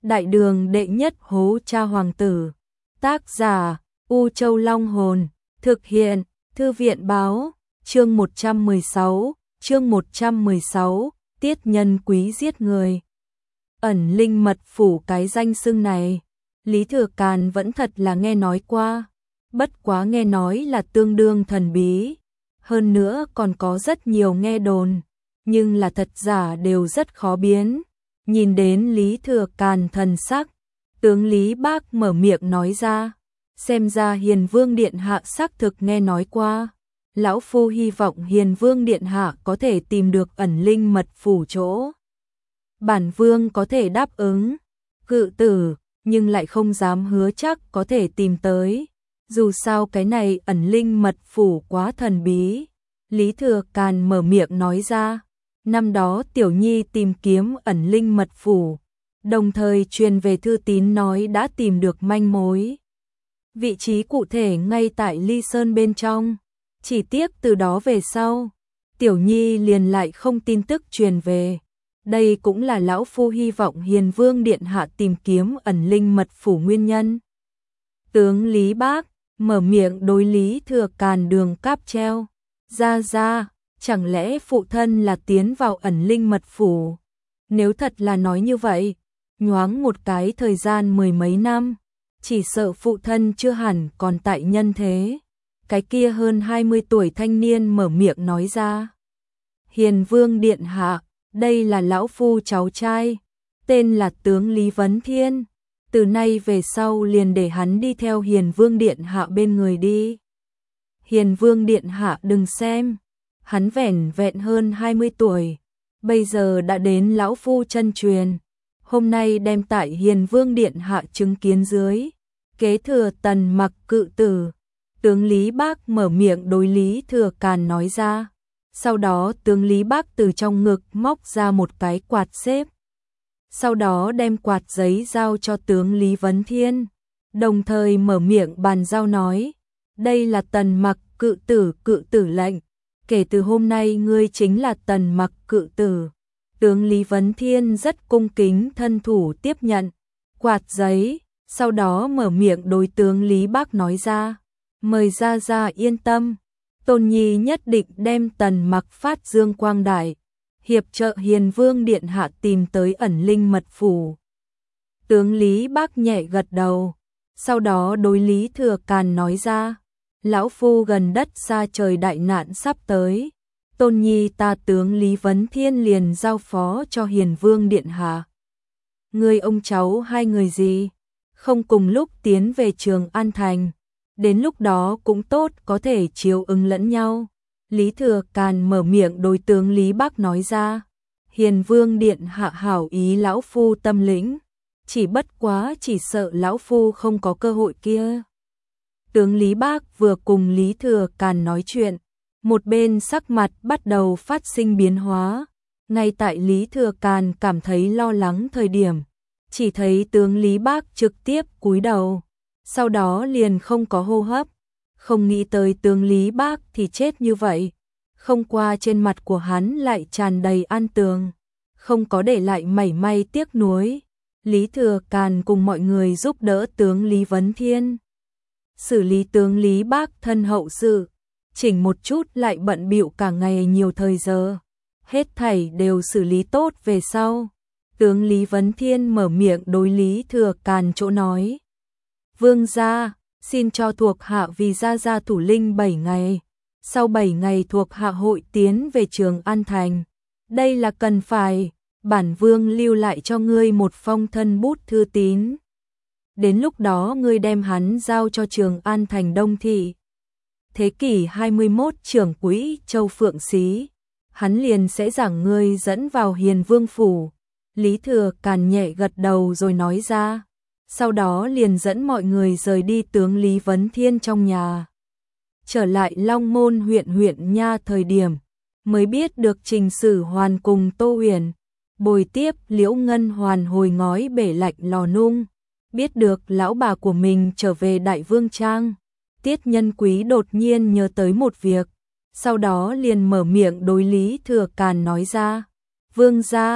Đại đường đệ nhất hố cha hoàng tử. Tác giả U Châu Long Hồn. Thực hiện Thư viện báo. Chương 116. Tiết nhân quý giết người. Ẩn linh mật phủ, cái danh xưng này Lý Thừa Càn vẫn thật là nghe nói qua, bất quá nghe nói là tương đương thần bí, hơn nữa còn có rất nhiều nghe đồn, nhưng là thật giả đều rất khó biến. Nhìn đến Lý Thừa Càn thần sắc, tướng Lý Bác mở miệng nói ra, xem ra Hiền Vương Điện Hạ xác thực nghe nói qua. Lão Phu hy vọng Hiền Vương Điện Hạ có thể tìm được ẩn linh mật phủ chỗ. Bản Vương có thể đáp ứng, cự tử, nhưng lại không dám hứa chắc có thể tìm tới. Dù sao cái này ẩn linh mật phủ quá thần bí. Lý Thừa Càn mở miệng nói ra, năm đó Tiểu Nhi tìm kiếm ẩn linh mật phủ, đồng thời truyền về thư tín nói đã tìm được manh mối. Vị trí cụ thể ngay tại Ly Sơn bên trong. Chỉ tiếc từ đó về sau, Tiểu Nhi liền lại không tin tức truyền về. Đây cũng là Lão Phu hy vọng Hiền Vương Điện Hạ tìm kiếm ẩn linh mật phủ nguyên nhân. Tướng Lý Bác mở miệng đối Lý Thừa Càn đường cáp treo. Ra, chẳng lẽ phụ thân là tiến vào ẩn linh mật phủ? Nếu thật là nói như vậy, nhoáng một cái thời gian mười mấy năm, chỉ sợ phụ thân chưa hẳn còn tại nhân thế. Cái kia hơn 20 tuổi thanh niên mở miệng nói ra. Hiền Vương Điện Hạ, đây là Lão Phu cháu trai, tên là tướng Lý Vấn Thiên. Từ nay về sau liền để hắn đi theo Hiền Vương Điện Hạ bên người đi. Hiền Vương Điện Hạ đừng xem, hắn vẻn vẹn hơn 20 tuổi, bây giờ đã đến Lão Phu chân truyền. Hôm nay đem tại Hiền Vương Điện Hạ chứng kiến dưới, kế thừa Tần Mặc cự tử. Tướng Lý Bác mở miệng đối Lý Thừa Càn nói ra. Sau đó tướng Lý Bác từ trong ngực móc ra một cái quạt xếp. Sau đó đem quạt giấy giao cho tướng Lý Vấn Thiên. Đồng thời mở miệng bàn giao nói. Đây là Tần Mặc cự tử lệnh. Kể từ hôm nay ngươi chính là Tần Mặc cự tử. Tướng Lý Vấn Thiên rất cung kính thân thủ tiếp nhận quạt giấy. Sau đó mở miệng đối tướng Lý Bác nói ra. Mời ra yên tâm, Tôn Nhi nhất định đem Tần Mặc phát dương quang đại, hiệp trợ Hiền Vương Điện Hạ tìm tới ẩn linh mật phủ. Tướng Lý Bác nhẹ gật đầu, sau đó đối Lý Thừa Càn nói ra, Lão Phu gần đất xa trời đại nạn sắp tới, Tôn Nhi ta tướng Lý Vấn Thiên liền giao phó cho Hiền Vương Điện Hạ. Người ông cháu hai người gì, không cùng lúc tiến về Trường An Thành. Đến lúc đó cũng tốt có thể chiếu ứng lẫn nhau. Lý Thừa Càn mở miệng đối tướng Lý Bác nói ra. Hiền Vương Điện Hạ hảo ý Lão Phu tâm lĩnh. Chỉ bất quá chỉ sợ Lão Phu không có cơ hội kia. Tướng Lý Bác vừa cùng Lý Thừa Càn nói chuyện. Một bên sắc mặt bắt đầu phát sinh biến hóa. Ngay tại Lý Thừa Càn cảm thấy lo lắng thời điểm. Chỉ thấy tướng Lý Bác trực tiếp cúi đầu. Sau đó liền không có hô hấp, không nghĩ tới tướng Lý Bác thì chết như vậy. Không qua trên mặt của hắn lại tràn đầy an tường, không có để lại mảy may tiếc nuối. Lý Thừa Càn cùng mọi người giúp đỡ tướng Lý Vấn Thiên. Xử lý tướng Lý Bác thân hậu sự, chỉnh một chút lại bận bịu cả ngày nhiều thời giờ. Hết thảy đều xử lý tốt về sau. Tướng Lý Vấn Thiên mở miệng đối Lý Thừa Càn chỗ nói. Vương gia, xin cho thuộc hạ vì gia thủ linh 7 ngày. Sau 7 ngày thuộc hạ hội tiến về Trường An Thành. Đây là cần phải, bản vương lưu lại cho ngươi một phong thân bút thư tín. Đến lúc đó ngươi đem hắn giao cho Trường An Thành Đông Thị. Thế kỷ 21 trưởng quỹ Châu Phượng Xí. Hắn liền sẽ giảng ngươi dẫn vào Hiền Vương Phủ. Lý Thừa Càn nhẹ gật đầu rồi nói ra. Sau đó liền dẫn mọi người rời đi tướng Lý Vấn Thiên trong nhà. Trở lại Long Môn huyện nha thời điểm, mới biết được Trình Sử Hoàn cùng Tô Huyền bồi tiếp Liễu Ngân Hoàn hồi ngói bể lạnh lò nung. Biết được lão bà của mình trở về Đại Vương Trang, Tiết Nhân Quý đột nhiên nhớ tới một việc. Sau đó liền mở miệng đối Lý Thừa Càn nói ra. Vương gia,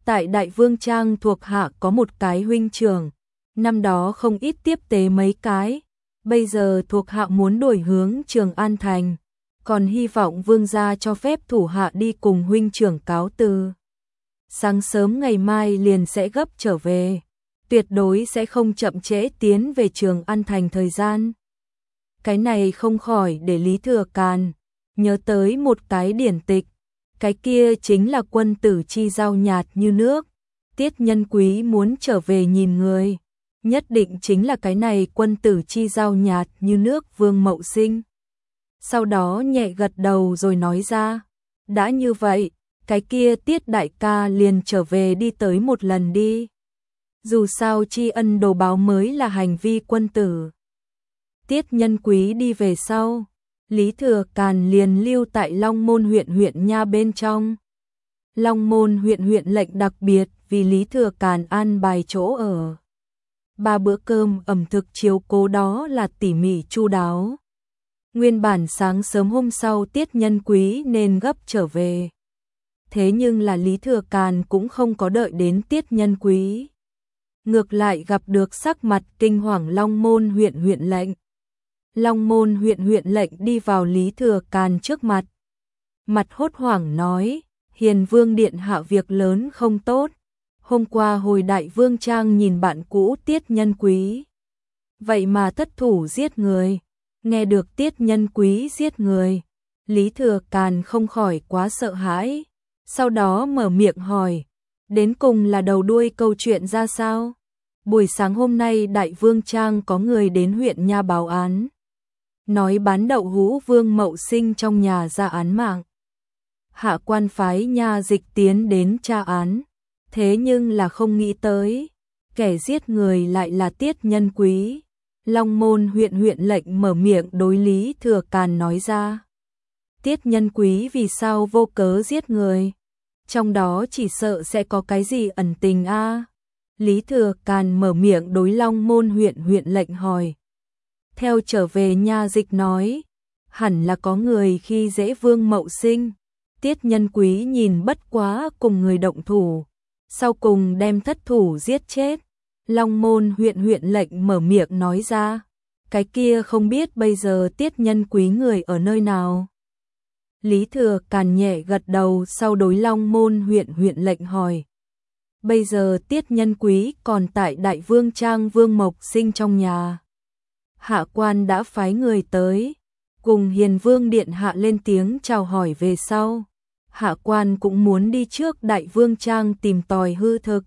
tại Đại Vương Trang thuộc hạ có một cái huynh trưởng, năm đó không ít tiếp tế mấy cái, bây giờ thuộc hạ muốn đổi hướng Trường An Thành, còn hy vọng vương gia cho phép thủ hạ đi cùng huynh trưởng cáo từ. Sáng sớm ngày mai liền sẽ gấp trở về, tuyệt đối sẽ không chậm trễ tiến về Trường An Thành thời gian. Cái này không khỏi để Lý Thừa Càn nhớ tới một cái điển tịch, cái kia chính là quân tử chi giao nhạt như nước, Tiết Nhân Quý muốn trở về nhìn người, nhất định chính là cái này quân tử chi giao nhạt như nước Vương Mậu Sinh. Sau đó nhẹ gật đầu rồi nói ra, đã như vậy, cái kia Tiết đại ca liền trở về đi tới một lần đi. Dù sao tri ân đồ báo mới là hành vi quân tử. Tiết Nhân Quý đi về sau, Lý Thừa Càn liền lưu tại Long Môn huyện nha bên trong. Long Môn huyện lệnh đặc biệt vì Lý Thừa Càn an bài chỗ ở. 3 bữa cơm ẩm thực chiếu cố đó là tỉ mỉ chu đáo. Nguyên bản sáng sớm hôm sau Tiết Nhân Quý nên gấp trở về. Thế nhưng là Lý Thừa Càn cũng không có đợi đến Tiết Nhân Quý. Ngược lại gặp được sắc mặt kinh hoàng Long Môn huyện lệnh. Long Môn huyện lệnh đi vào Lý Thừa Càn trước mặt. Mặt hốt hoảng nói, Hiền Vương điện hạ việc lớn không tốt. Hôm qua hồi Đại Vương Trang nhìn bạn cũ Tiết Nhân Quý. Vậy mà thất thủ giết người. Nghe được Tiết Nhân Quý giết người, Lý Thừa Càn không khỏi quá sợ hãi. Sau đó mở miệng hỏi, đến cùng là đầu đuôi câu chuyện ra sao? Buổi sáng hôm nay Đại Vương Trang có người đến huyện nha báo án. Nói bán đậu hũ Vương Mậu Sinh trong nhà ra án mạng. Hạ quan phái nha dịch tiến đến tra án. Thế nhưng là không nghĩ tới, kẻ giết người lại là Tiết Nhân Quý. Long Môn huyện lệnh mở miệng đối Lý Thừa Càn nói ra. Tiết Nhân Quý vì sao vô cớ giết người? Trong đó chỉ sợ sẽ có cái gì ẩn tình a. Lý Thừa Càn mở miệng đối Long Môn huyện lệnh hỏi. Theo trở về nha dịch nói, hẳn là có người khi dễ Vương Mậu Sinh. Tiết Nhân Quý nhìn bất quá cùng người động thủ, sau cùng đem thất thủ giết chết. Long Môn huyện lệnh mở miệng nói ra, cái kia không biết bây giờ Tiết Nhân Quý người ở nơi nào. Lý Thừa Càn nhẹ gật đầu sau đối Long Môn huyện lệnh hỏi. Bây giờ Tiết Nhân Quý còn tại Đại Vương Trang Vương Mộc Sinh trong nhà. Hạ quan đã phái người tới, cùng Hiền Vương điện hạ lên tiếng chào hỏi về sau. Hạ quan cũng muốn đi trước Đại Vương Trang tìm tòi hư thực.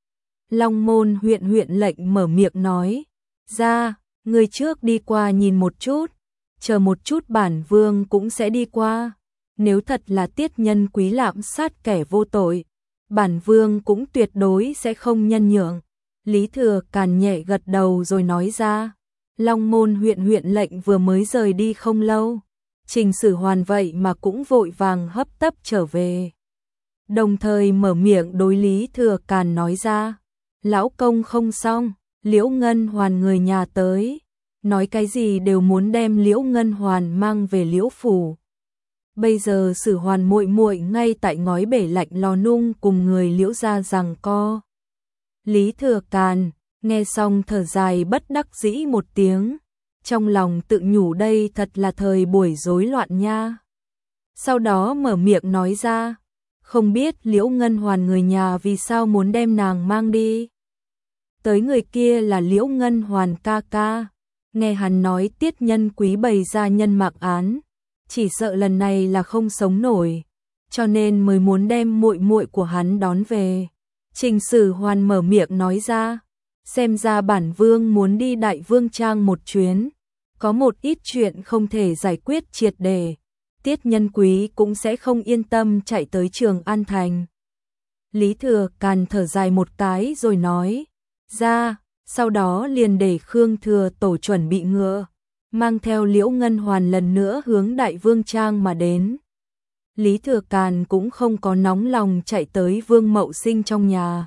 Long Môn huyện lệnh mở miệng nói, ra, người trước đi qua nhìn một chút, chờ một chút bản vương cũng sẽ đi qua. Nếu thật là Tiết Nhân Quý lạm sát kẻ vô tội, bản vương cũng tuyệt đối sẽ không nhân nhượng. Lý Thừa Càn nhẹ gật đầu rồi nói ra, Long Môn huyện lệnh vừa mới rời đi không lâu. Trình Sử Hoàn vậy mà cũng vội vàng hấp tấp trở về. Đồng thời mở miệng đối Lý Thừa Càn nói ra, lão công không xong, Liễu Ngân Hoàn người nhà tới, nói cái gì đều muốn đem Liễu Ngân Hoàn mang về Liễu phủ. Bây giờ Sử Hoàn muội muội ngay tại ngói bể lạnh lò nung cùng người Liễu gia giằng co. Lý Thừa Càn nghe xong thở dài bất đắc dĩ một tiếng, trong lòng tự nhủ đây thật là thời buổi rối loạn nha. Sau đó mở miệng nói ra, không biết Liễu Ngân Hoàn người nhà vì sao muốn đem nàng mang đi. Tới người kia là Liễu Ngân Hoàn ca ca, nghe hắn nói Tiết Nhân Quý bày ra nhân mạc án, chỉ sợ lần này là không sống nổi, cho nên mới muốn đem muội muội của hắn đón về. Trình Sử Hoàn mở miệng nói ra, xem ra bản vương muốn đi Đại Vương Trang một chuyến, có một ít chuyện không thể giải quyết triệt để, Tiết Nhân Quý cũng sẽ không yên tâm chạy tới Trường An Thành. Lý Thừa Càn thở dài một cái rồi nói, ra, sau đó liền để Khương Thừa Tổ chuẩn bị ngựa, mang theo Liễu Ngân Hoàn lần nữa hướng Đại Vương Trang mà đến. Lý Thừa Càn cũng không có nóng lòng chạy tới Vương Mậu Sinh trong nhà.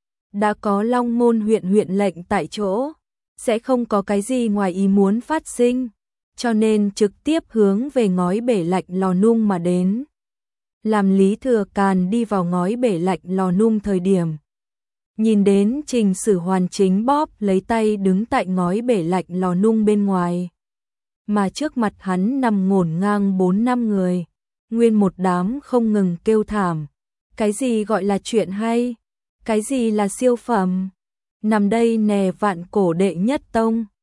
Đã có Long Môn huyện lệnh tại chỗ, sẽ không có cái gì ngoài ý muốn phát sinh, cho nên trực tiếp hướng về ngói bể lạnh lò nung mà đến. Làm Lý Thừa Càn đi vào ngói bể lạnh lò nung thời điểm. Nhìn đến Trình Sử Hoàn chính bóp lấy tay đứng tại ngói bể lạnh lò nung bên ngoài. Mà trước mặt hắn nằm ngổn ngang 4-5 người. Nguyên một đám không ngừng kêu thảm. Cái gì gọi là chuyện hay? Cái gì là siêu phẩm? Nằm đây nè vạn cổ đệ nhất tông.